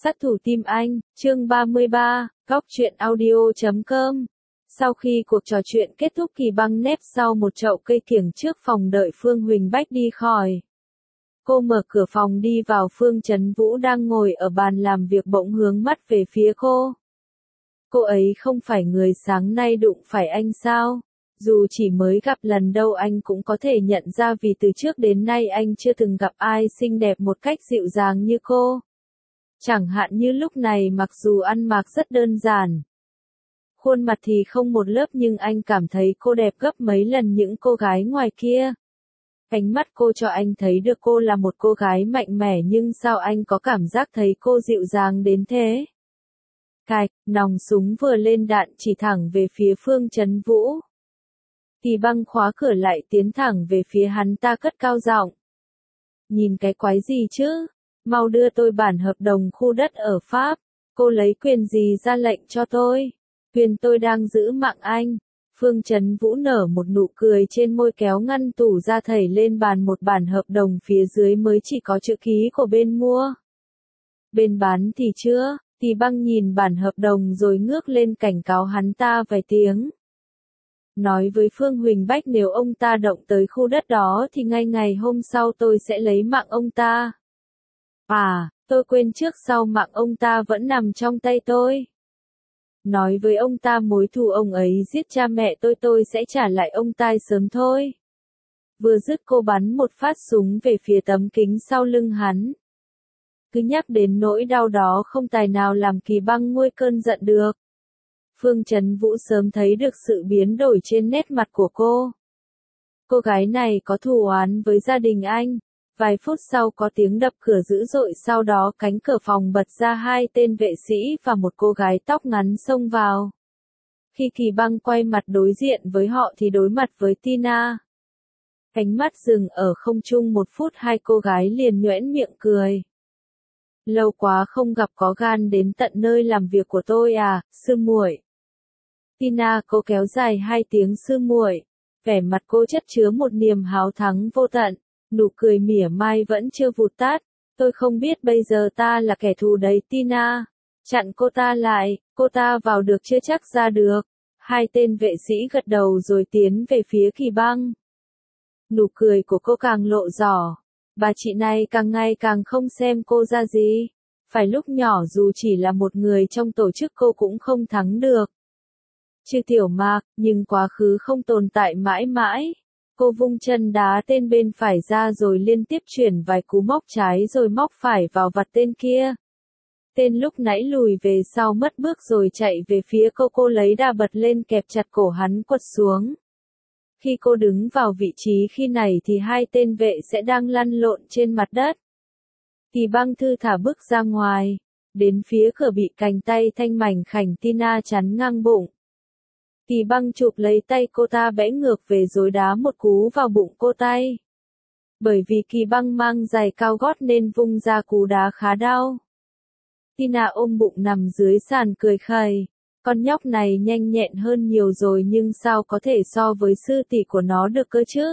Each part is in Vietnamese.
Sát thủ tim anh, chương 33, góc truyện audio.com. Sau khi cuộc trò chuyện kết thúc, Kỳ Băng nép sau một chậu cây kiểng trước phòng đợi Phương Huỳnh Bách đi khỏi. Cô mở cửa phòng đi vào, Phương Chấn Vũ đang ngồi ở bàn làm việc bỗng hướng mắt về phía cô. Cô ấy không phải người sáng nay đụng phải anh sao? Dù chỉ mới gặp lần đâu anh cũng có thể nhận ra, vì từ trước đến nay anh chưa từng gặp ai xinh đẹp một cách dịu dàng như cô. Chẳng hạn như lúc này, mặc dù ăn mặc rất đơn giản, khuôn mặt thì không một lớp, nhưng anh cảm thấy cô đẹp gấp mấy lần những cô gái ngoài kia. Ánh mắt cô cho anh thấy được cô là một cô gái mạnh mẽ, nhưng sao anh có cảm giác thấy cô dịu dàng đến thế? Cạch, nòng súng vừa lên đạn chỉ thẳng về phía Phương Chấn Vũ. Kỳ Băng khóa cửa lại, tiến thẳng về phía hắn ta, cất cao giọng. Nhìn cái quái gì chứ? Mau đưa tôi bản hợp đồng khu đất ở Pháp. Cô lấy quyền gì ra lệnh cho tôi? Quyền tôi đang giữ mạng anh. Phương Chấn Vũ nở một nụ cười trên môi, kéo ngăn tủ ra thảy lên bàn một bản hợp đồng, phía dưới mới chỉ có chữ ký của bên mua. Bên bán thì chưa. Kỳ Băng nhìn bản hợp đồng rồi ngước lên cảnh cáo hắn ta vài tiếng. Nói với Phương Huỳnh Bách nếu ông ta động tới khu đất đó thì ngay ngày hôm sau tôi sẽ lấy mạng ông ta. À, tôi quên, trước sau mạng ông ta vẫn nằm trong tay tôi. Nói với ông ta mối thù ông ấy giết cha mẹ tôi sẽ trả lại ông ta sớm thôi. Vừa dứt cô bắn một phát súng về phía tấm kính sau lưng hắn. Cứ nhắc đến nỗi đau đó không tài nào làm Kỳ Băng nguôi cơn giận được. Phương Chấn Vũ sớm thấy được sự biến đổi trên nét mặt của cô. Cô gái này có thù oán với gia đình anh. Vài phút sau có tiếng đập cửa dữ dội, sau đó cánh cửa phòng bật ra, hai tên vệ sĩ và một cô gái tóc ngắn xông vào. Khi Kỳ Băng quay mặt đối diện với họ thì đối mặt với Tina. Ánh mắt dừng ở không trung một phút, hai cô gái liền nhoẻn miệng cười. Lâu quá không gặp, có gan đến tận nơi làm việc của tôi à, sư muội. Tina cô kéo dài hai tiếng sư muội. Vẻ mặt cô chất chứa một niềm háo thắng vô tận. Nụ cười mỉa mai vẫn chưa vụt tắt. Tôi không biết bây giờ ta là kẻ thù đấy Tina. Chặn cô ta lại, cô ta vào được chưa chắc ra được. Hai tên vệ sĩ gật đầu rồi tiến về phía Kỳ Băng. Nụ cười của cô càng lộ rõ. Bà chị này càng ngày càng không xem cô ra gì. Phải lúc nhỏ dù chỉ là một người trong tổ chức cô cũng không thắng được. Chứ Tiểu Mạc, nhưng quá khứ không tồn tại mãi mãi. Cô vung chân đá tên bên phải ra rồi liên tiếp chuyển vài cú móc trái rồi móc phải vào vặt tên kia. Tên lúc nãy lùi về sau mất bước rồi chạy về phía cô lấy đà bật lên kẹp chặt cổ hắn quật xuống. Khi cô đứng vào vị trí khi này thì hai tên vệ sẽ đang lăn lộn trên mặt đất. Kỳ Băng thư thả bước ra ngoài, đến phía cửa bị cánh tay thanh mảnh khảnh Tina chắn ngang bụng. Kỳ Băng chụp lấy tay cô ta bẽ ngược về rồi đá một cú vào bụng cô tay. Bởi vì Kỳ Băng mang giày cao gót nên vung ra cú đá khá đau. Tina ôm bụng nằm dưới sàn cười khẩy. Con nhóc này nhanh nhẹn hơn nhiều rồi, nhưng sao có thể so với sư tỷ của nó được cơ chứ?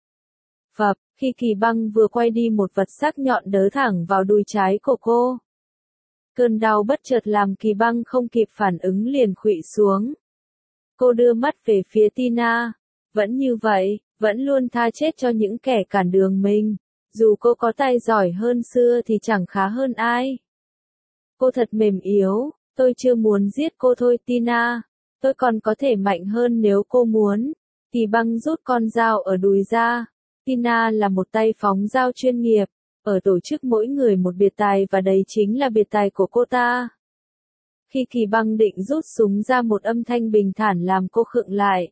Phập, khi Kỳ Băng vừa quay đi, một vật sắc nhọn đớ thẳng vào đùi trái của cô. Cơn đau bất chợt làm Kỳ Băng không kịp phản ứng liền khuỵu xuống. Cô đưa mắt về phía Tina. Vẫn như vậy, vẫn luôn tha chết cho những kẻ cản đường mình. Dù cô có tay giỏi hơn xưa thì chẳng khá hơn ai. Cô thật mềm yếu. Tôi chưa muốn giết cô thôi Tina. Tôi còn có thể mạnh hơn nếu cô muốn. Kỳ Băng rút con dao ở đùi ra. Tina là một tay phóng dao chuyên nghiệp. Ở tổ chức mỗi người một biệt tài và đấy chính là biệt tài của cô ta. Khi Kỳ Băng định rút súng ra, một âm thanh bình thản làm cô khựng lại.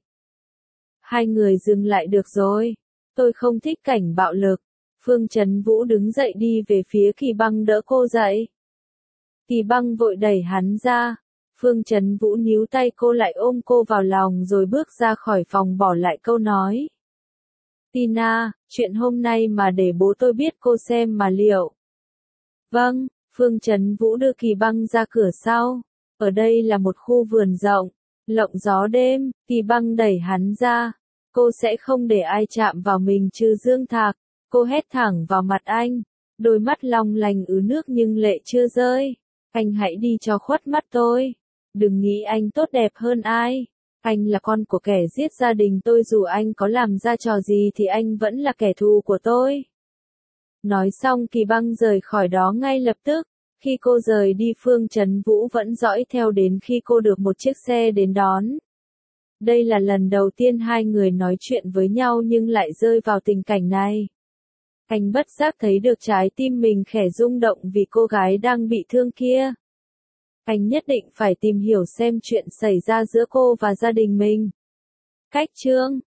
Hai người dừng lại được rồi. Tôi không thích cảnh bạo lực. Phương Chấn Vũ đứng dậy đi về phía Kỳ Băng đỡ cô dậy. Kỳ Băng vội đẩy hắn ra. Phương Chấn Vũ níu tay cô lại, ôm cô vào lòng rồi bước ra khỏi phòng, bỏ lại câu nói. Tina, chuyện hôm nay mà để bố tôi biết cô xem mà liệu. Vâng, Phương Chấn Vũ đưa Kỳ Băng ra cửa sau. Ở đây là một khu vườn rộng, lộng gió đêm. Kỳ Băng đẩy hắn ra. Cô sẽ không để ai chạm vào mình trừ Dương Thạc. Cô hét thẳng vào mặt anh. Đôi mắt long lanh ứ nước nhưng lệ chưa rơi. Anh hãy đi cho khuất mắt tôi. Đừng nghĩ anh tốt đẹp hơn ai. Anh là con của kẻ giết gia đình tôi, dù anh có làm ra trò gì thì anh vẫn là kẻ thù của tôi. Nói xong Kỳ Băng rời khỏi đó ngay lập tức. Khi cô rời đi, Phương Trấn Vũ vẫn dõi theo đến khi cô được một chiếc xe đến đón. Đây là lần đầu tiên hai người nói chuyện với nhau nhưng lại rơi vào tình cảnh này. Anh bất giác thấy được trái tim mình khẽ rung động vì cô gái đang bị thương kia. Anh nhất định phải tìm hiểu xem chuyện xảy ra giữa cô và gia đình mình. Cách chương